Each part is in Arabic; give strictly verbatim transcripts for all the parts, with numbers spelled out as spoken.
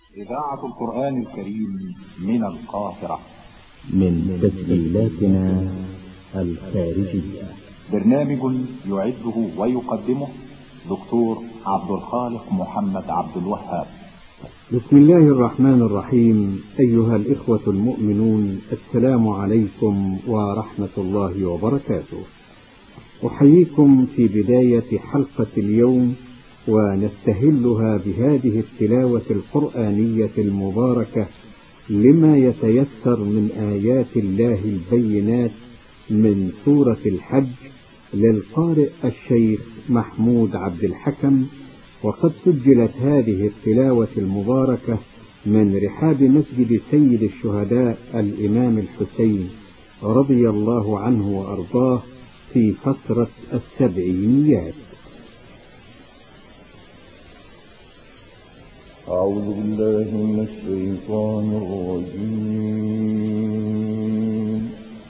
إذاعة القرآن الكريم من القاهرة، من تسجيلاتنا الخارجية. برنامج يعده ويقدمه دكتور عبد الخالق محمد عبد الوهاب. بسم الله الرحمن الرحيم. أيها الإخوة المؤمنون، السلام عليكم ورحمة الله وبركاته. أحييكم في بداية حلقة اليوم، ونستهلها بهذه التلاوة القرآنية المباركة لما يتيسر من آيات الله البينات من سورة الحج للقارئ الشيخ محمود عبد الحكم. وقد سجلت هذه التلاوة المباركة من رحاب مسجد سيد الشهداء الإمام الحسين رضي الله عنه وأرضاه في فترة السبعينيات. أعوذ بالله من الشيطان الرجيم.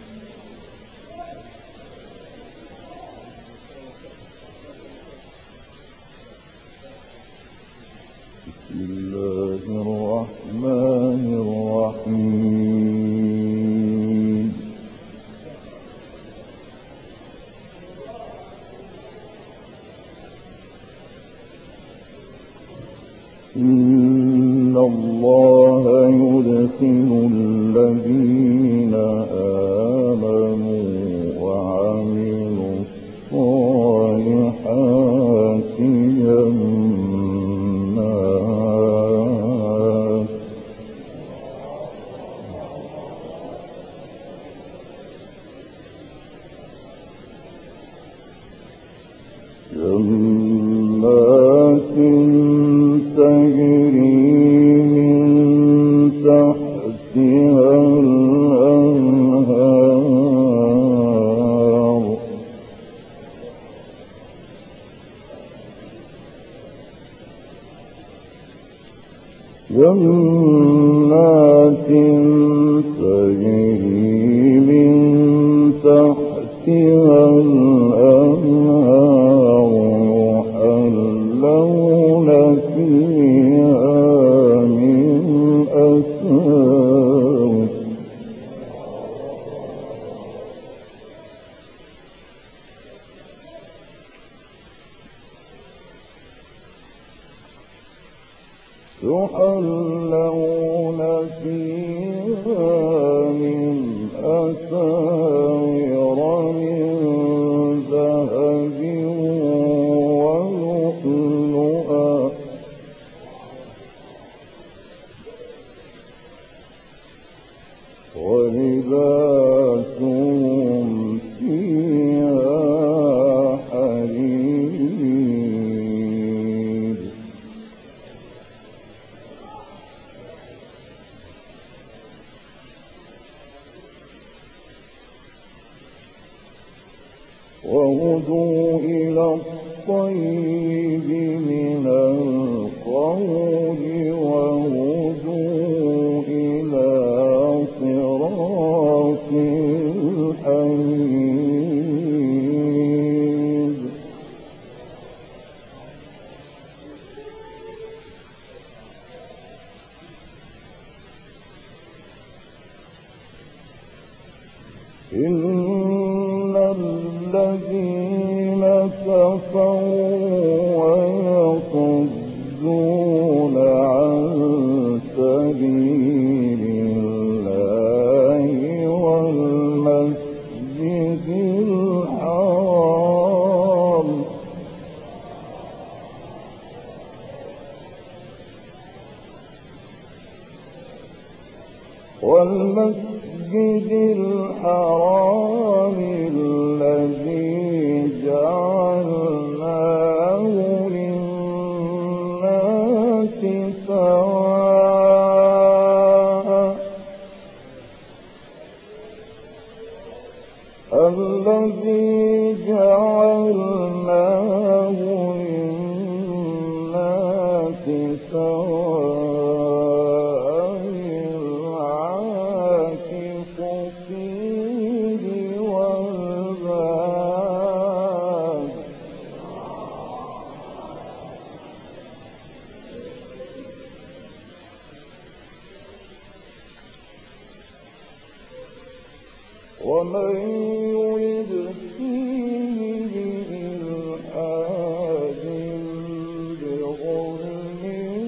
بسم الله الرحمن الرحيم. إن الله يدخل الذين آمنوا وعملوا الصالحات جنات جنات تجري من تحتها الأنهار جنات تجري من تحتها الأنهار يحلون فيها من أساور يحلون فيها من أساور من ذهب ولؤلؤا ولباسهم فيها حرير وهدوا إلى الطيب من القول وهدوا إلى صراط الحميد. إن الذين كفروا ويصدون عن سبيل الله والمسجد الحرام والمسجد الحرام الذي جعلناه للناس سواء الذي جعلناه للناس سواء العاكف فيه والباد ومن يرد فيه بإلحاد بظلم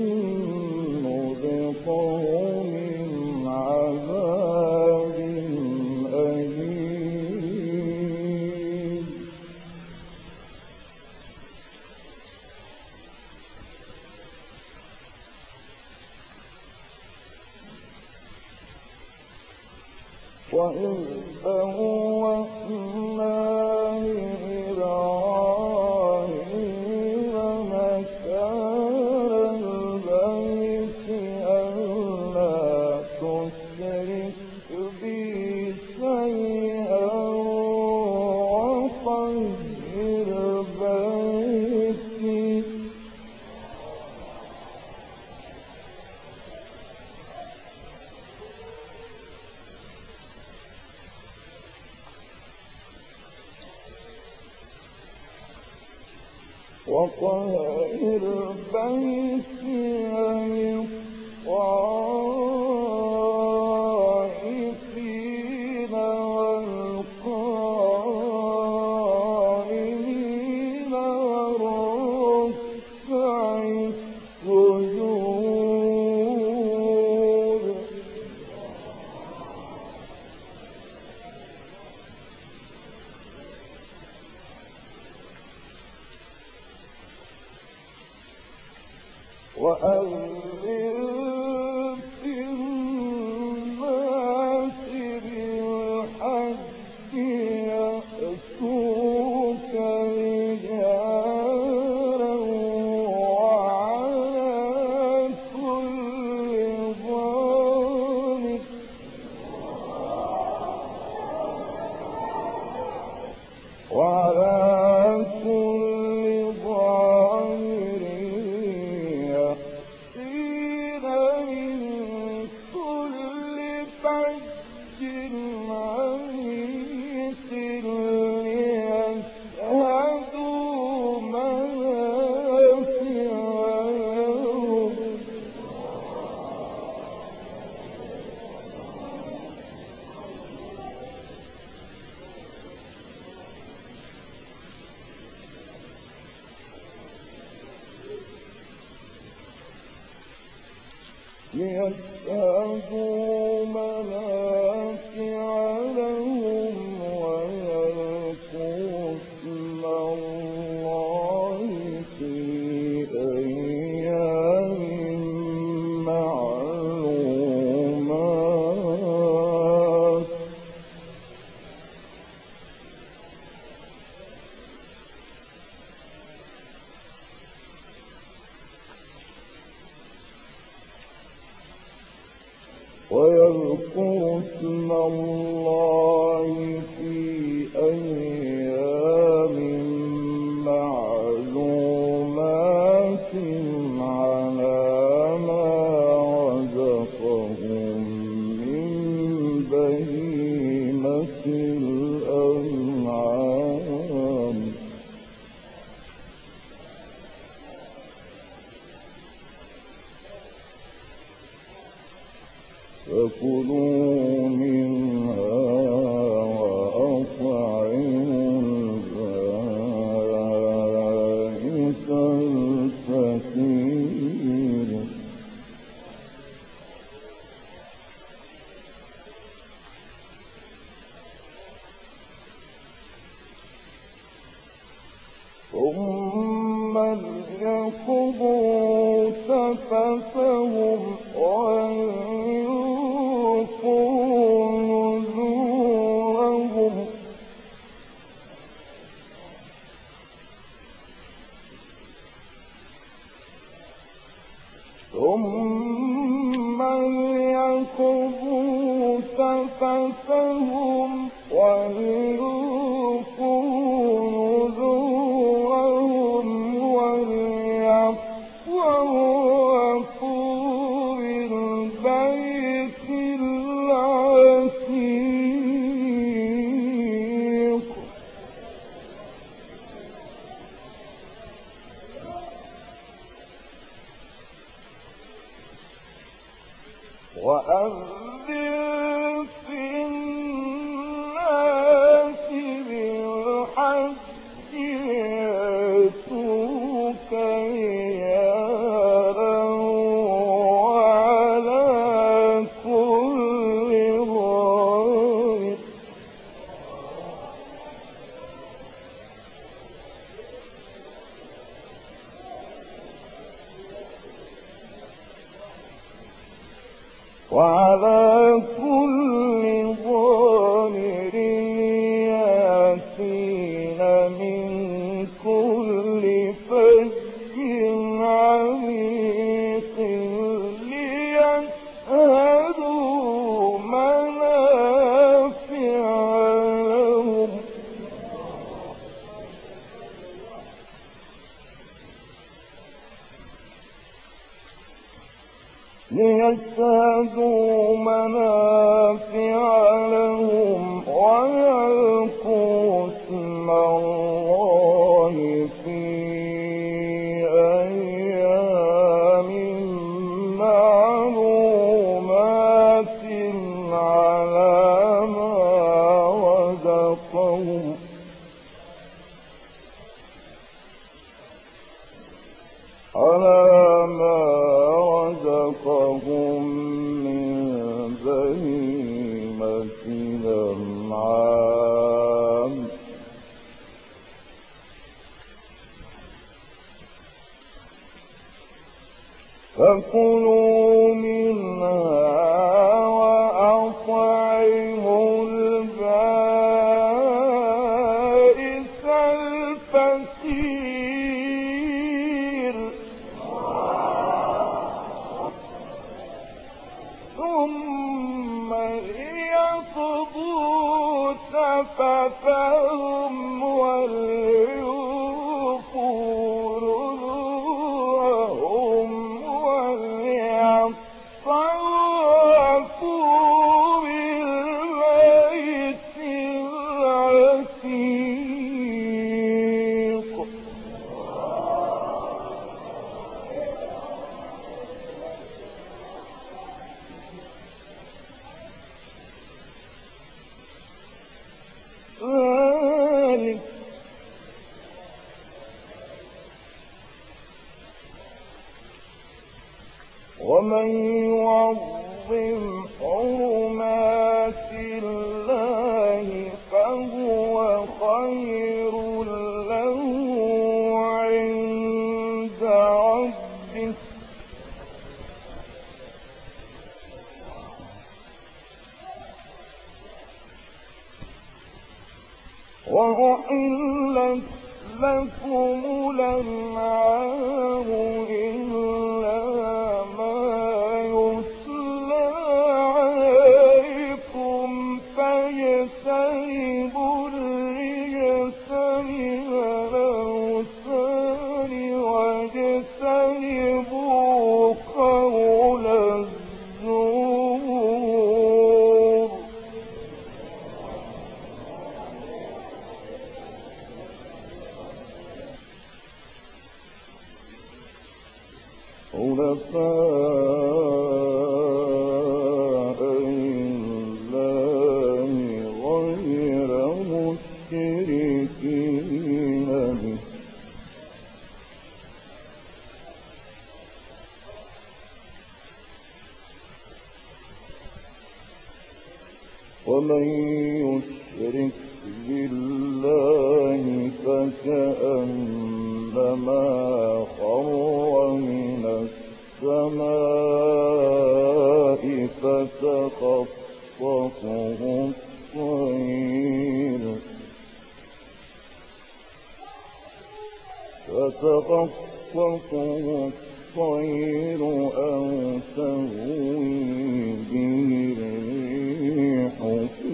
نذقه من عذاب أليم. وإذ بوأنا لإبراهيم مكان البيت ألا تشرك بي شيئا وطهر بيتي وطهر بيتي للطائفين والقائمين والركع السجود. وأذن في الناس بالحج يأتوك رجالا وعلى كل ضامر وعلى كل ضامر يأتين من كل فج عميق ليشهدوا منافع لهم ليشهدوا منافع لهم ويذكروا اسم الله في أيام معلومات. ويذكروا اسم الله في أيام معلومات على ما رزقهم من بهيمة الأنعام. فكلوا منها وأطعموا البائس الفقير. ثم ليقضوا تفثهم ويوفوا نذورهم. ثم ليقضوا تفثهم ويوفوا نذورهم وليطوفوا بالبيت العتيق. وأذن في الناس وعلى كل ضامر يأتين من كل فج عميق ليشهدوا منافع لهم ليشهدوا منافع لهم ويذكروا اسم الله في أيام معلومات على ما رزقهم على ما رزقهم من بهيمة الأنعام فكلوا منها وأطعموا البائس الفقير ثم ليقضوا تفثهم وليوفوا نذورهم وليطوفوا بالبيت العتيق ذلك ومن يعظم حرمات الله فهو خير له عند ربه وأحلت لكم الأنعام إلا ما يتلى عليكم فاجتنبوا الرجس من الأوثان واجتنبوا قول الزور حنفاء لله غير مشركين به ومن يشرك بالله فكأنما خر من السماء فتخطفه الطير فتخطفه الطير أو تهوي به الريح في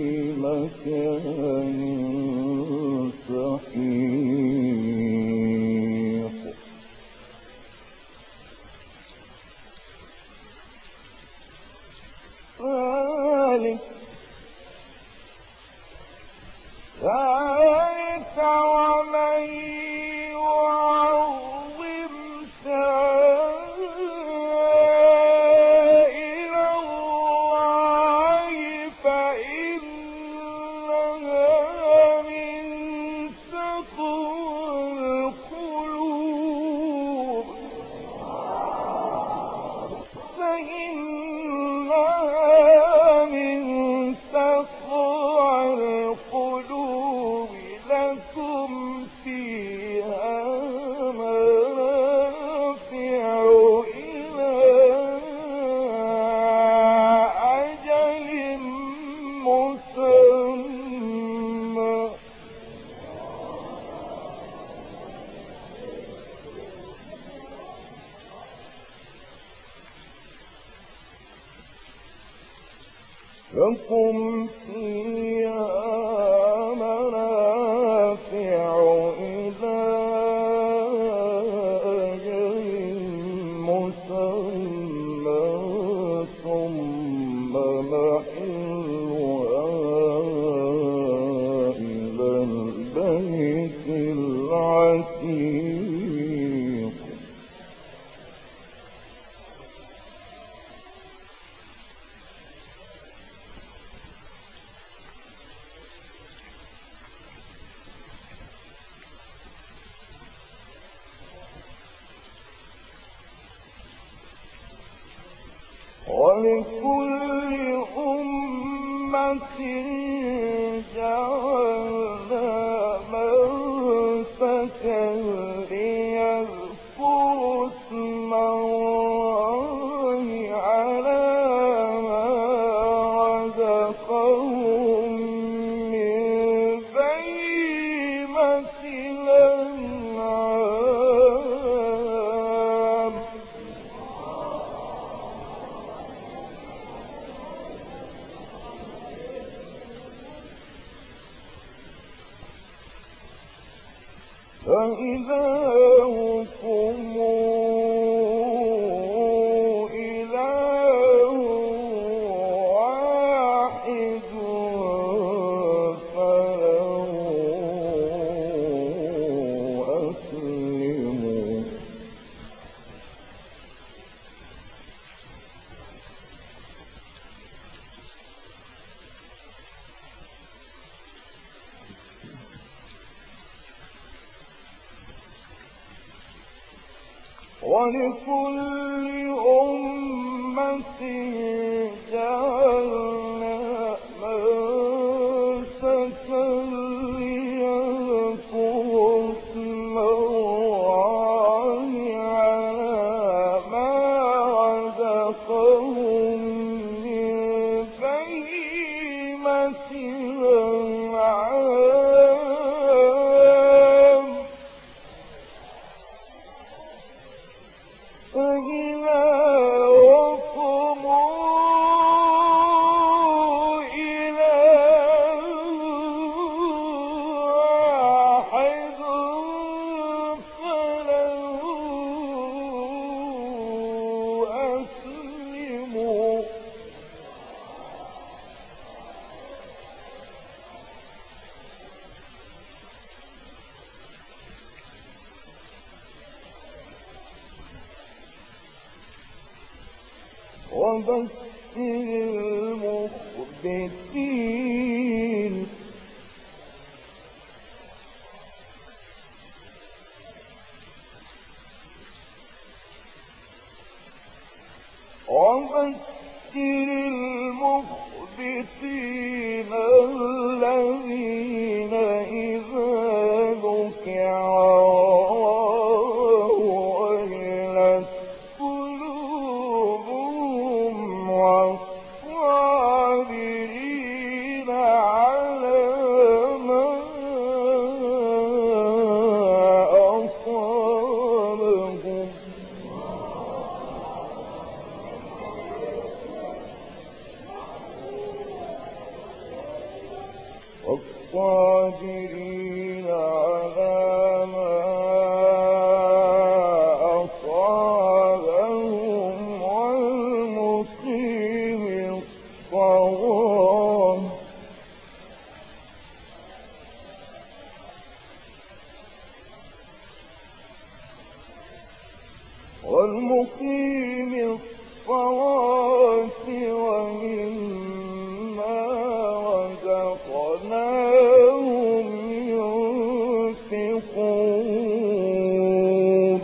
مكان سحيق ذلك ذلك ومن يعظم شعائر الله فإنها من تقوى القلوب فإنها من تقوى القلوب لكم فيها منافع إلى لكم فيها منافع إلى أجل مسمى ثم محلها إلى البيت العتيق. ولكل أمة جعلنا منسكا ليذكروا اسم الله على ما رزقهم من بهيمة الأنعام. فإلهكم إله واحد فله أسلموا. ولكل أمة جعلنا منسكا ليذكروا اسم الله على ما رزقهم من بهيمة الأنعام. فإلهكم إله واحد فله أسلموا. وبشر المخبتين. وبشر المخبتين الذين إذا ذكر الله وجلت قلوبهم والصابرين على ما أصابهم والصابرين على ما أصابهم والمقيم الصلاة والمقيم الصلاة ومما رزقناهم ينفقون.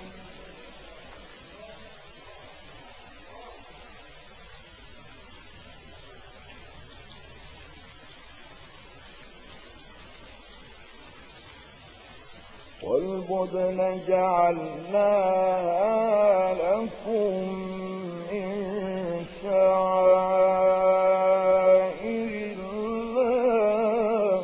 والبدن جعلناها لكم من شعائر الله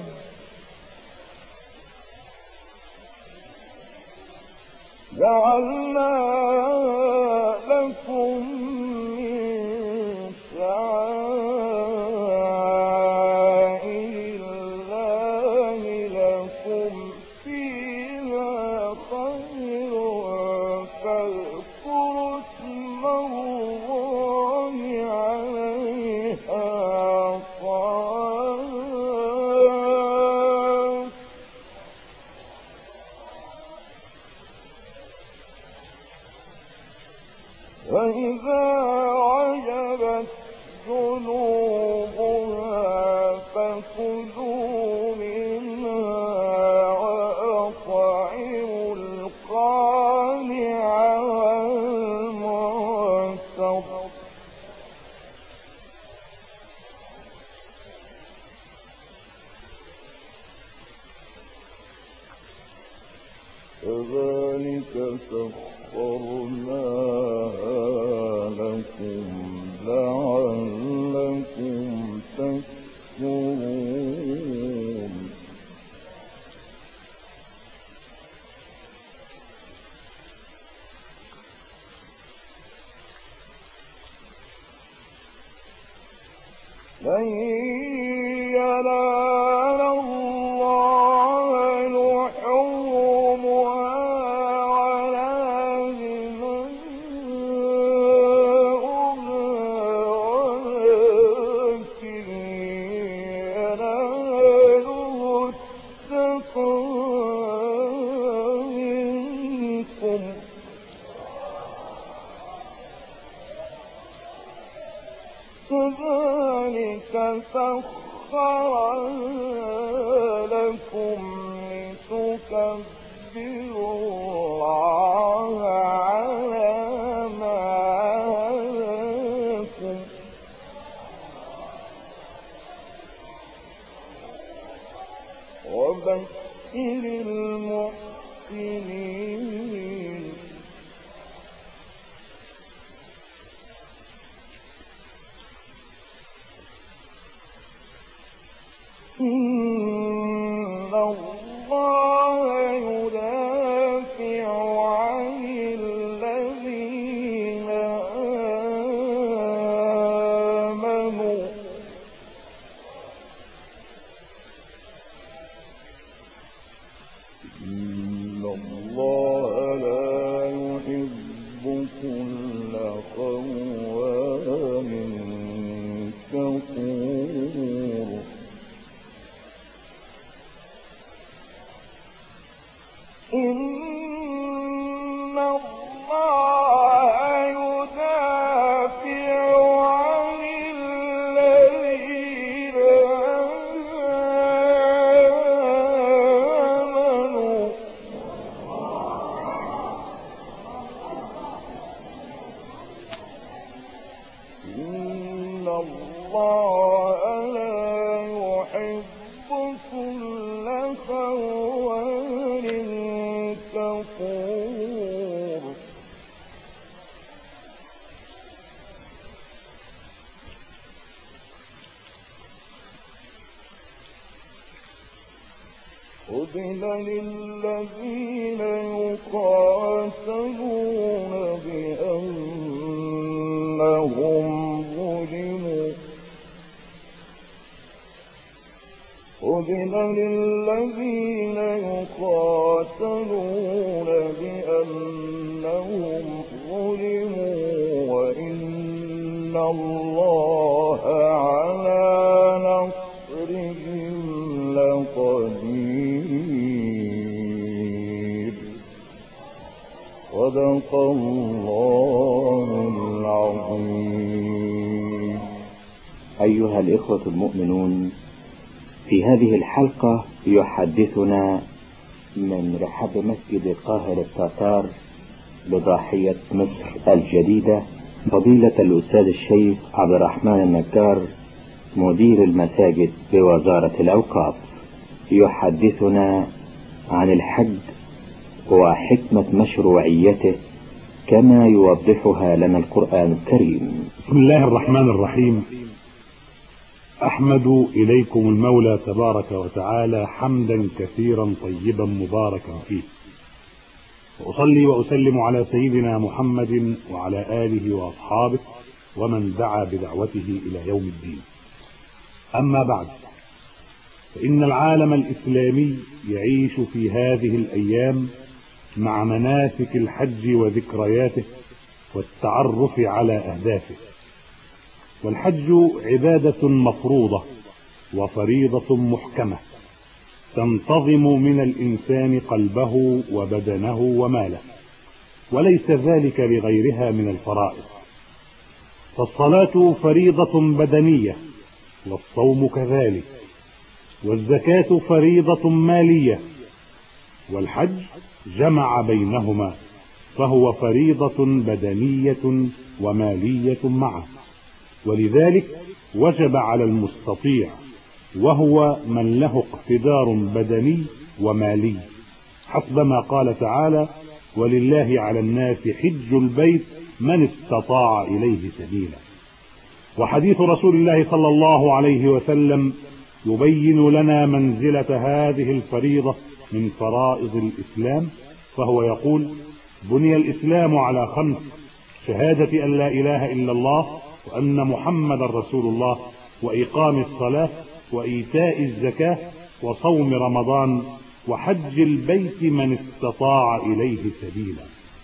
جعلناها لكم من شعائر فكلوا منها وأطعموا القانع والمعتر كذلك سخرناها لكم لعلكم تشكرون لن ينال الله لحومها ولا دماؤها ولكن يناله التقوى منكم كذلك سخرها لكم لتكبروا الله على ما هداكم وبشر المحسنين إن الله يدافع عن الذين آمنوا إن الله لا يحب كل خوان كفور إن الله يدافع عن الذين آمنوا إن الله لا يحب كل خوان كفور أذن للذين يقاتلون بأنهم ظلموا أذن للذين يقاتلون بأنهم ظلموا وإن الله على نصرهم لقدير صدق الله العظيم. أيها الإخوة المؤمنون، في هذه الحلقة يحدثنا من رحاب مسجد قاهرة التتار بضاحية مصر الجديدة فضيلة الأستاذ الشيخ عبد الرحمن النجار مدير المساجد بوزارة الأوقاف، يحدثنا عن الحج وحكمة مشروعيته كما يوضحها لنا القرآن الكريم. بسم الله الرحمن الرحيم. أحمد إليكم المولى تبارك وتعالى حمدا كثيرا طيبا مباركا فيه، وأصلي وأسلم على سيدنا محمد وعلى آله وأصحابه ومن دعا بدعوته إلى يوم الدين. أما بعد، فإن العالم الإسلامي يعيش في هذه الأيام مع مناسك الحج وذكرياته والتعرف على أهدافه. والحج عبادة مفروضة وفريضة محكمة تنتظم من الإنسان قلبه وبدنه وماله، وليس ذلك بغيرها من الفرائض. فالصلاة فريضة بدنية، والصوم كذلك، والزكاة فريضة مالية، والحج جمع بينهما فهو فريضة بدنية ومالية معه، ولذلك وجب على المستطيع وهو من له اقتدار بدني ومالي، حسب ما قال تعالى: ولله على الناس حج البيت من استطاع إليه سبيلا. وحديث رسول الله صلى الله عليه وسلم يبين لنا منزلة هذه الفريضة من فرائض الإسلام، فهو يقول: بني الإسلام على خمس: شهادة أن لا إله إلا الله وأن محمد رسول الله، وإقام الصلاة، وإيتاء الزكاة، وصوم رمضان، وحج البيت من استطاع إليه سبيلا.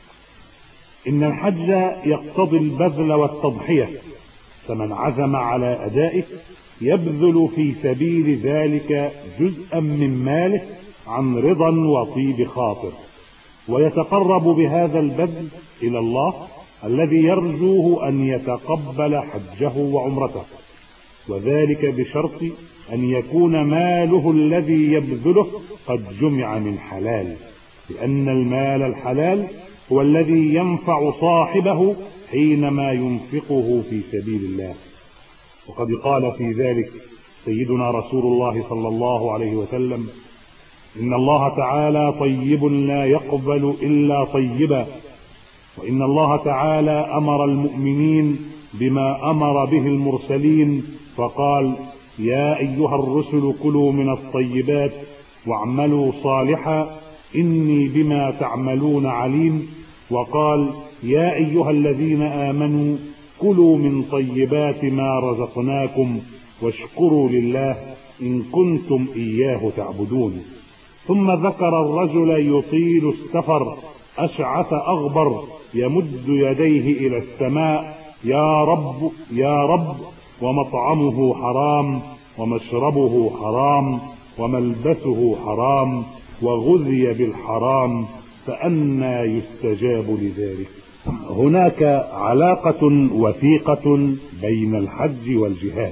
إن الحج يقتضي البذل والتضحية، فمن عزم على أدائه يبذل في سبيل ذلك جزءا من ماله عن رضا وطيب خاطر، ويتقرب بهذا البذل إلى الله الذي يرجوه أن يتقبل حجه وعمرته، وذلك بشرط أن يكون ماله الذي يبذله قد جمع من حلال، لأن المال الحلال هو الذي ينفع صاحبه حينما ينفقه في سبيل الله. وقد قال في ذلك سيدنا رسول الله صلى الله عليه وسلم: إن الله تعالى طيب لا يقبل إلا طيبا، وإن الله تعالى أمر المؤمنين بما أمر به المرسلين فقال: يا أيها الرسل كلوا من الطيبات واعملوا صالحا إني بما تعملون عليم، وقال: يا أيها الذين آمنوا كلوا من طيبات ما رزقناكم واشكروا لله إن كنتم إياه تعبدون. ثم ذكر الرجل يطيل السفر أشعث أغبر يمد يديه إلى السماء: يا رب يا رب، ومطعمه حرام ومشربه حرام وملبسه حرام وغذي بالحرام، فأنى يستجاب لذلك. هناك علاقة وثيقة بين الحج والجهاد،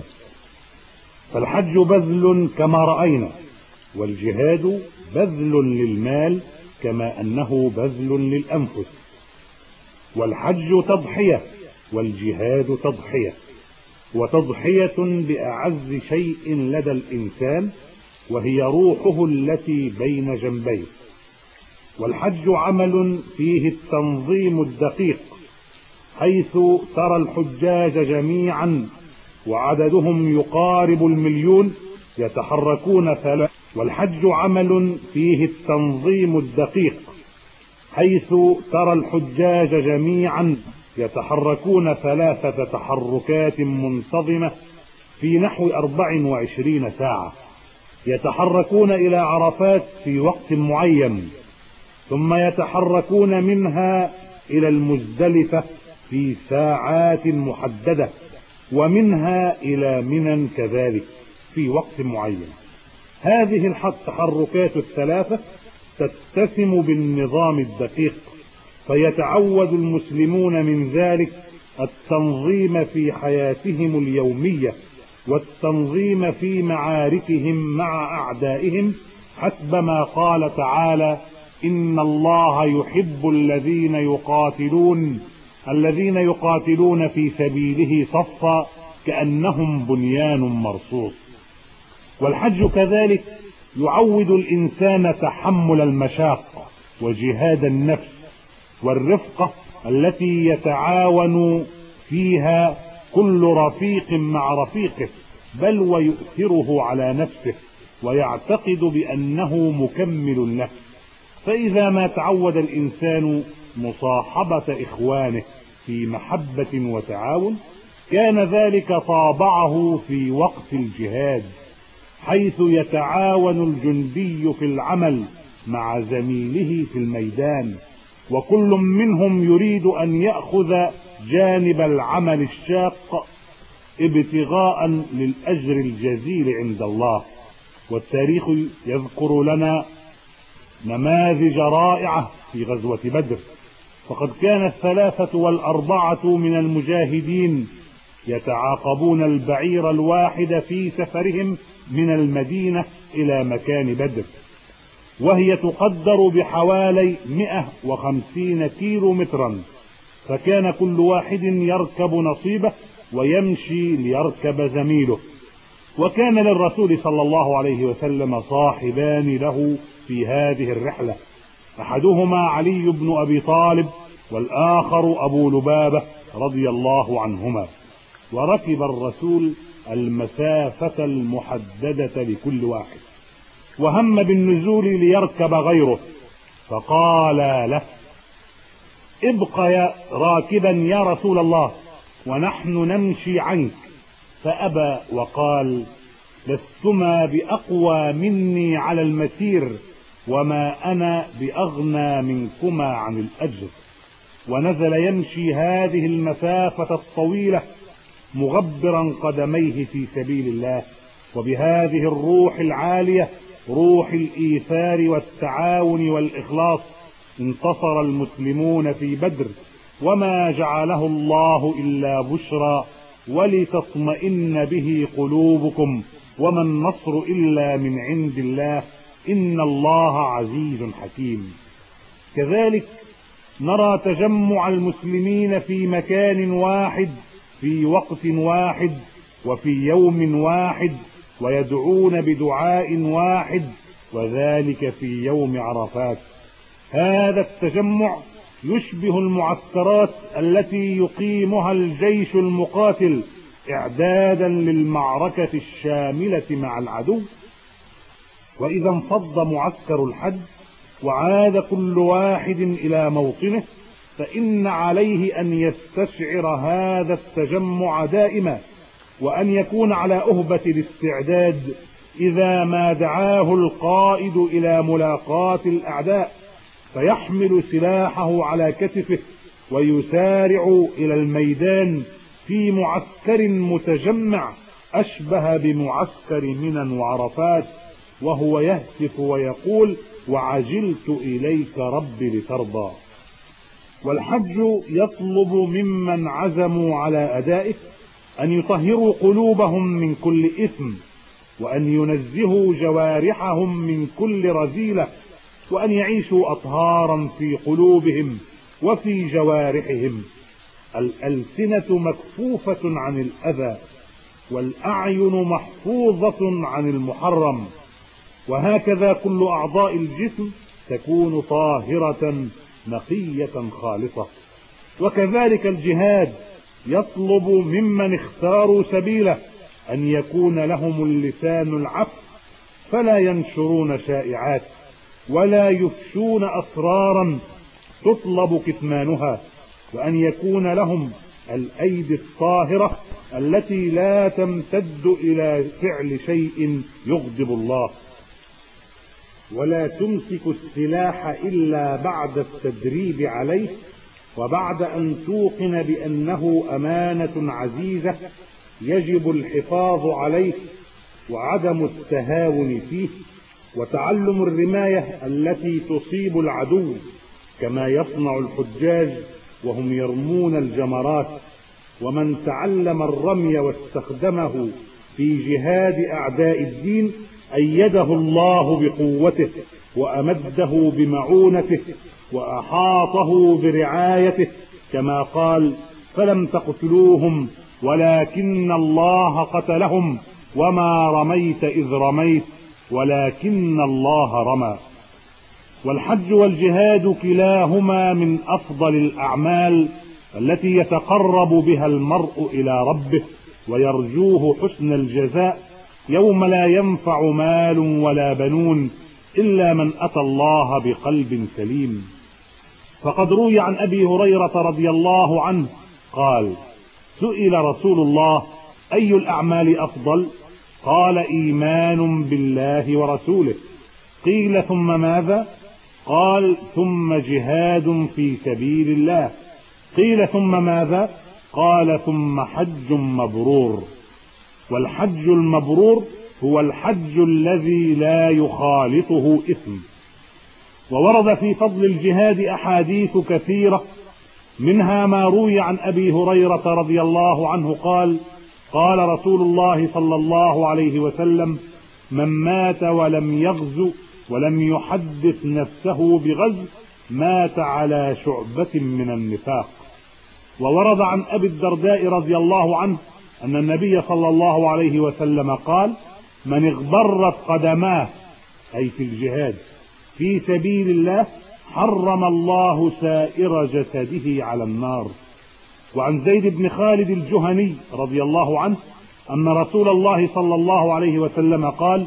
فالحج بذل كما رأينا، والجهاد بذل للمال كما أنه بذل للأنفس، والحج تضحية والجهاد تضحية، وتضحية بأعز شيء لدى الإنسان وهي روحه التي بين جنبيه. والحج عمل فيه التنظيم الدقيق، حيث ترى الحجاج جميعا وعددهم يقارب المليون يتحركون ثلاث والحج عمل فيه التنظيم الدقيق، حيث ترى الحجاج جميعا يتحركون ثلاثة تحركات منتظمة في نحو أربع وعشرين ساعة، يتحركون إلى عرفات في وقت معين، ثم يتحركون منها إلى المزدلفة في ساعات محددة، ومنها إلى منى كذلك في وقت معين. هذه التحركات الثلاثة تتسم بالنظام الدقيق، فيتعود المسلمون من ذلك التنظيم في حياتهم اليومية والتنظيم في معاركهم مع أعدائهم، حسب ما قال تعالى: إن الله يحب الذين يقاتلون الذين يقاتلون في سبيله صفا كأنهم بنيان مرصوص. والحج كذلك يعود الإنسان تحمل المشاق وجهاد النفس والرفقة التي يتعاون فيها كل رفيق مع رفيقه، بل ويؤثره على نفسه ويعتقد بأنه مكمل له. فإذا ما تعود الإنسان مصاحبة إخوانه في محبة وتعاون كان ذلك طابعه في وقت الجهاد، حيث يتعاون الجندي في العمل مع زميله في الميدان، وكل منهم يريد أن يأخذ جانب العمل الشاق ابتغاء للأجر الجزيل عند الله. والتاريخ يذكر لنا نماذج رائعة في غزوة بدر، فقد كان الثلاثة والأربعة من المجاهدين يتعاقبون البعير الواحد في سفرهم من المدينة إلى مكان بدر، وهي تقدر بحوالي مئة وخمسين كيلو مترا، فكان كل واحد يركب نصيبه ويمشي ليركب زميله. وكان للرسول صلى الله عليه وسلم صاحبان له في هذه الرحلة، أحدهما علي بن أبي طالب والآخر أبو لبابة رضي الله عنهما. وركب الرسول المسافة المحددة لكل واحد، وهم بالنزول ليركب غيره، فقال له: ابق يا راكبا يا رسول الله ونحن نمشي عنك، فأبى وقال: لستما بأقوى مني على المسير، وما أنا بأغنى منكما عن الأجر. ونزل يمشي هذه المسافة الطويلة مغبرا قدميه في سبيل الله، وبهذه الروح العالية، روح الإيثار والتعاون والإخلاص، انتصر المسلمون في بدر، وما جعله الله إلا بشرى ولتطمئن به قلوبكم، وما النصر إلا من عند الله، إن الله عزيز حكيم. كذلك نرى تجمع المسلمين في مكان واحد في وقت واحد وفي يوم واحد، ويدعون بدعاء واحد، وذلك في يوم عرفات. هذا التجمع يشبه المعسكرات التي يقيمها الجيش المقاتل إعدادا للمعركة الشاملة مع العدو. وإذا انفض معسكر الحج وعاد كل واحد إلى موطنه، فإن عليه أن يستشعر هذا التجمع دائما، وأن يكون على أهبة الاستعداد إذا ما دعاه القائد إلى ملاقاة الأعداء، فيحمل سلاحه على كتفه ويسارع إلى الميدان في معسكر متجمع أشبه بمعسكر منى وعرفات، وهو يهتف ويقول: وعجلت إليك رب لترضى. والحج يطلب ممن عزموا على أدائه أن يطهروا قلوبهم من كل إثم، وأن ينزهوا جوارحهم من كل رذيلة، وأن يعيشوا أطهارا في قلوبهم وفي جوارحهم. الألسنة مكفوفة عن الأذى، والأعين محفوظة عن المحرم، وهكذا كل أعضاء الجسم تكون طاهرة نقية خالصة. وكذلك الجهاد يطلب ممن اختاروا سبيله أن يكون لهم اللسان العفو، فلا ينشرون شائعات ولا يفشون أسرارا تطلب كتمانها، وأن يكون لهم الأيدي الطاهرة التي لا تمتد إلى فعل شيء يغضب الله، ولا تمسك السلاح إلا بعد التدريب عليه، وبعد أن توقن بأنه أمانة عزيزة يجب الحفاظ عليه وعدم التهاون فيه، وتعلم الرماية التي تصيب العدو كما يصنع الحجاج وهم يرمون الجمرات. ومن تعلم الرمي واستخدمه في جهاد أعداء الدين أيده الله بقوته، وأمده بمعونته، وأحاطه برعايته، كما قال: فلم تقتلوهم ولكن الله قتلهم وما رميت إذ رميت ولكن الله رمى. والحج والجهاد كلاهما من أفضل الأعمال التي يتقرب بها المرء إلى ربه ويرجوه حسن الجزاء يوم لا ينفع مال ولا بنون إلا من أتى الله بقلب سليم. فقد روي عن أبي هريرة رضي الله عنه قال: سئل رسول الله: أي الأعمال أفضل؟ قال: إيمان بالله ورسوله. قيل: ثم ماذا؟ قال: ثم جهاد في سبيل الله. قيل: ثم ماذا؟ قال: ثم حج مبرور. والحج المبرور هو الحج الذي لا يخالطه إثم. وورد في فضل الجهاد أحاديث كثيرة منها ما روي عن أبي هريرة رضي الله عنه قال: قال رسول الله صلى الله عليه وسلم: من مات ولم يغزو ولم يحدث نفسه بغزو مات على شعبة من النفاق. وورد عن أبي الدرداء رضي الله عنه أن النبي صلى الله عليه وسلم قال: من اغبرت قدماه، أي في الجهاد في سبيل الله، حرم الله سائر جسده على النار. وعن زيد بن خالد الجهني رضي الله عنه أن رسول الله صلى الله عليه وسلم قال: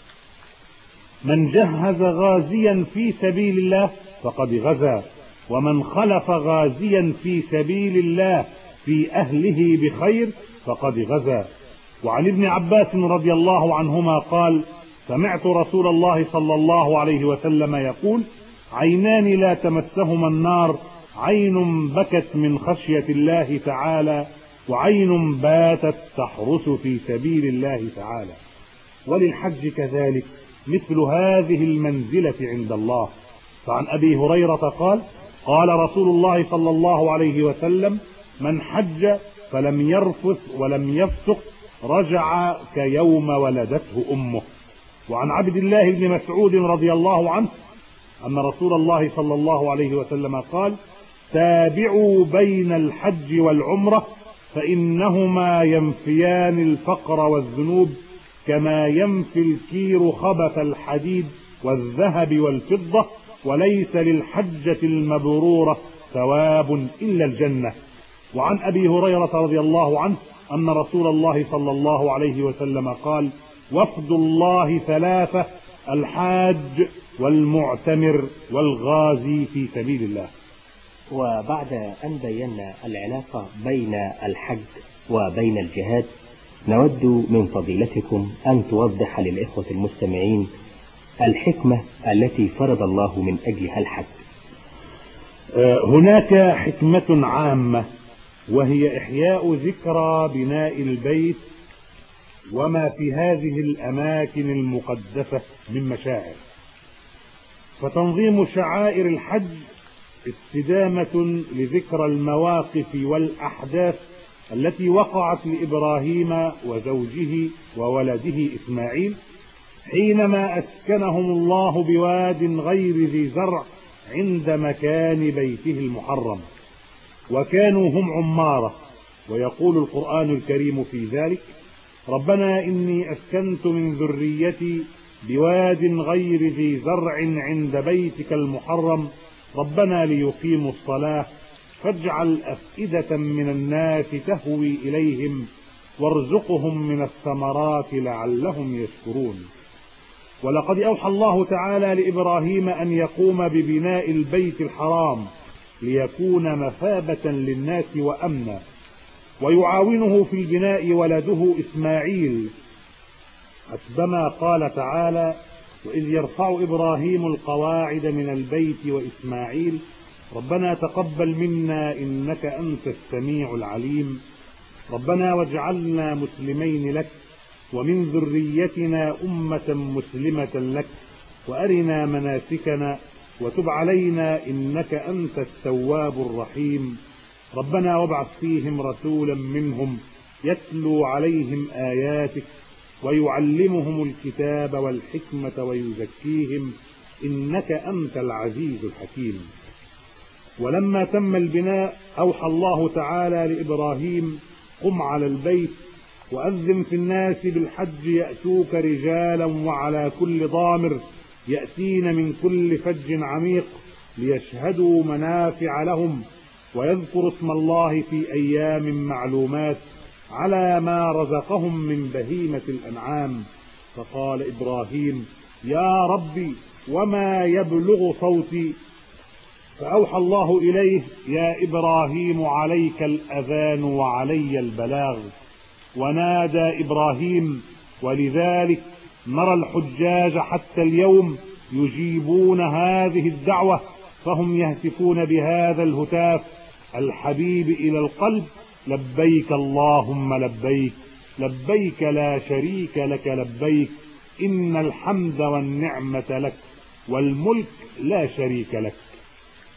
من جهز غازيا في سبيل الله فقد غزا، ومن خلف غازيا في سبيل الله في أهله بخير فقد غزا. وعن ابن عباس رضي الله عنهما قال: سمعت رسول الله صلى الله عليه وسلم يقول: عينان لا تمسهما النار، عين بكت من خشية الله تعالى، وعين باتت تحرس في سبيل الله تعالى. وللحج كذلك مثل هذه المنزلة عند الله. فعن أبي هريرة قال: قال رسول الله صلى الله عليه وسلم: من حج فلم يرفث ولم يفسق رجع كيوم ولدته أمه. وعن عبد الله بن مسعود رضي الله عنه أن رسول الله صلى الله عليه وسلم قال: تابعوا بين الحج والعمرة فإنهما ينفيان الفقر والذنوب كما ينفي الكير خبث الحديد والذهب والفضة، وليس للحجة المبرورة ثواب إلا الجنة. وعن أبي هريرة رضي الله عنه أن رسول الله صلى الله عليه وسلم قال: وفد الله ثلاثة: الحاج والمعتمر والغازي في سبيل الله. وبعد أن بينا العلاقة بين الحج وبين الجهاد، نود من فضيلتكم أن توضح للإخوة المستمعين الحكمة التي فرض الله من أجلها الحج. هناك حكمة عامة، وهي إحياء ذكرى بناء البيت وما في هذه الأماكن المقدسة من مشاعر. فتنظيم شعائر الحج استدامة لذكرى المواقف والأحداث التي وقعت لإبراهيم وزوجه وولده إسماعيل حينما أسكنهم الله بواد غير ذي زرع عند مكان بيته المحرم، وكانوا هم عمارة. ويقول القرآن الكريم في ذلك: ربنا إني أسكنت من ذريتي بواد غير ذي زرع عند بيتك المحرم ربنا ليقيموا الصلاة فاجعل أفئدة من الناس تهوي إليهم وارزقهم من الثمرات لعلهم يشكرون. ولقد أوحى الله تعالى لإبراهيم أن يقوم ببناء البيت الحرام ليكون مثابة للناس وأمنا، ويعاونه في البناء ولده إسماعيل، حسبما قال تعالى: وإذ يرفع إبراهيم القواعد من البيت وإسماعيل ربنا تقبل منا إنك أنت السميع العليم ربنا واجعلنا مسلمين لك ومن ذريتنا أمة مسلمة لك وأرنا مناسكنا وتب علينا إنك أنت التواب الرحيم ربنا وابعث فيهم رسولا منهم يتلو عليهم آياتك ويعلمهم الكتاب والحكمة ويزكيهم إنك أنت العزيز الحكيم. ولما تم البناء أوحى الله تعالى لإبراهيم: قم على البيت وأذن في الناس بالحج يأتوك رجالا وعلى كل ضامر يأتين من كل فج عميق ليشهدوا منافع لهم ويذكروا اسم الله في أيام معلومات على ما رزقهم من بهيمة الأنعام. فقال إبراهيم: يا ربي وما يبلغ صوتي؟ فأوحى الله إليه: يا إبراهيم عليك الأذان وعلي البلاغ. ونادى إبراهيم، ولذلك نرى الحجاج حتى اليوم يجيبون هذه الدعوة، فهم يهتفون بهذا الهتاف الحبيب إلى القلب: لبيك اللهم لبيك لبيك لا شريك لك لبيك إن الحمد والنعمة لك والملك لا شريك لك.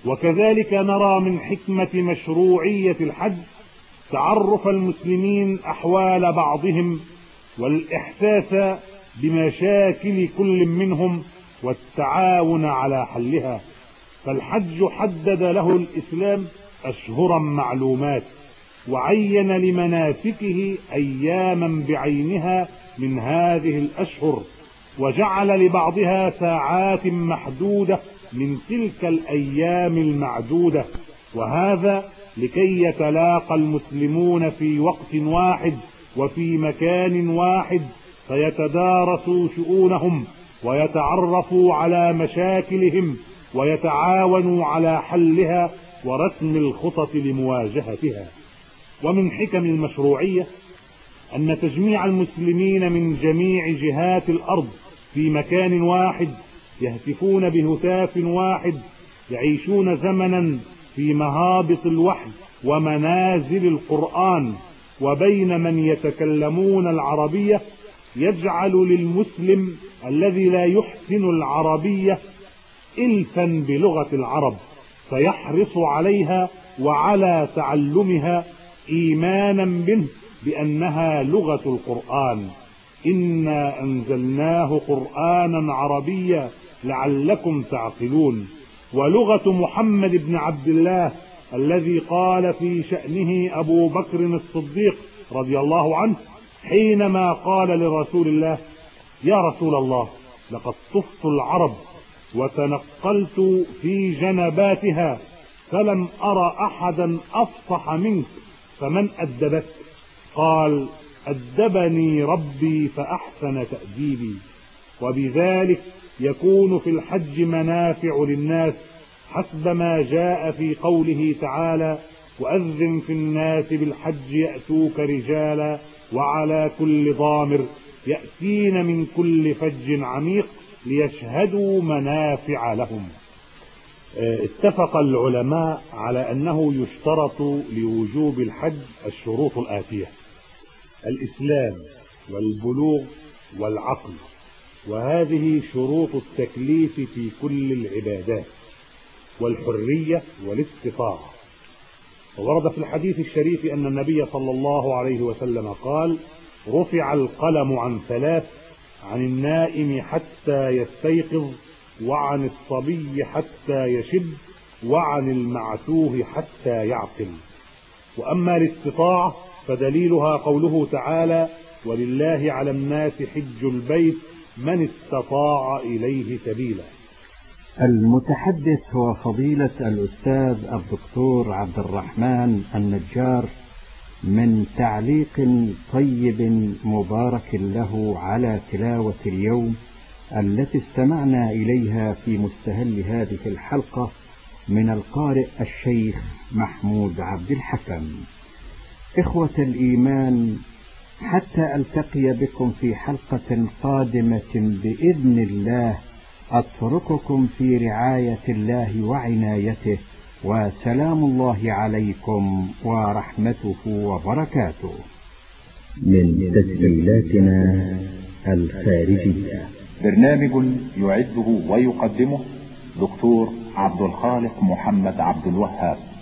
وكذلك نرى من حكمة مشروعية الحج تعرف المسلمين أحوال بعضهم والإحساس بمشاكل كل منهم والتعاون على حلها. فالحج حدد له الإسلام أشهرا معلومات، وعين لمناسكه أياما بعينها من هذه الأشهر، وجعل لبعضها ساعات محدودة من تلك الأيام المعدودة، وهذا لكي يتلاقى المسلمون في وقت واحد وفي مكان واحد فيتدارسوا شؤونهم ويتعرفوا على مشاكلهم ويتعاونوا على حلها ورسم الخطط لمواجهتها. ومن حكم المشروعية أن تجميع المسلمين من جميع جهات الأرض في مكان واحد يهتفون بهتاف واحد، يعيشون زمنا في مهابط الوحي ومنازل القرآن وبين من يتكلمون العربية، يجعل للمسلم الذي لا يحسن العربية إلفا بلغة العرب، فيحرص عليها وعلى تعلمها إيمانا به بأنها لغة القرآن. إنا أنزلناه قرآنا عربيا لعلكم تعقلون. ولغة محمد بن عبد الله الذي قال في شأنه أبو بكر الصديق رضي الله عنه حينما قال لرسول الله: يا رسول الله، لقد طفت العرب وتنقلت في جنباتها فلم أرى أحدا أفصح منك، فمن أدبك؟ قال: أدبني ربي فأحسن تأديبي. وبذلك يكون في الحج منافع للناس حسب ما جاء في قوله تعالى: وأذن في الناس بالحج يأتوك رجالا وعلى كل ضامر يأتين من كل فج عميق ليشهدوا منافع لهم. اتفق العلماء على أنه يشترط لوجوب الحج الشروط الآتية: الإسلام والبلوغ والعقل، وهذه شروط التكليف في كل العبادات، والحرية والاستطاعة. وورد في الحديث الشريف أن النبي صلى الله عليه وسلم قال: رفع القلم عن ثلاث: عن النائم حتى يستيقظ، وعن الصبي حتى يشب، وعن المعتوه حتى يعقل. وأما الاستطاعة فدليلها قوله تعالى: ولله على الناس حج البيت من استطاع إليه سبيلا. المتحدث هو فضيلة الأستاذ الدكتور عبد الرحمن النجار، من تعليق طيب مبارك له على تلاوة اليوم التي استمعنا إليها في مستهل هذه الحلقة من القارئ الشيخ محمود عبد الحكم. إخوة الإيمان، حتى ألتقي بكم في حلقة قادمة بإذن الله، أترككم في رعاية الله وعنايته، وسلام الله عليكم ورحمته وبركاته. من تسجيلاتنا الخارجية، برنامج يعده ويقدمه دكتور عبد الخالق محمد عبد الوهاب.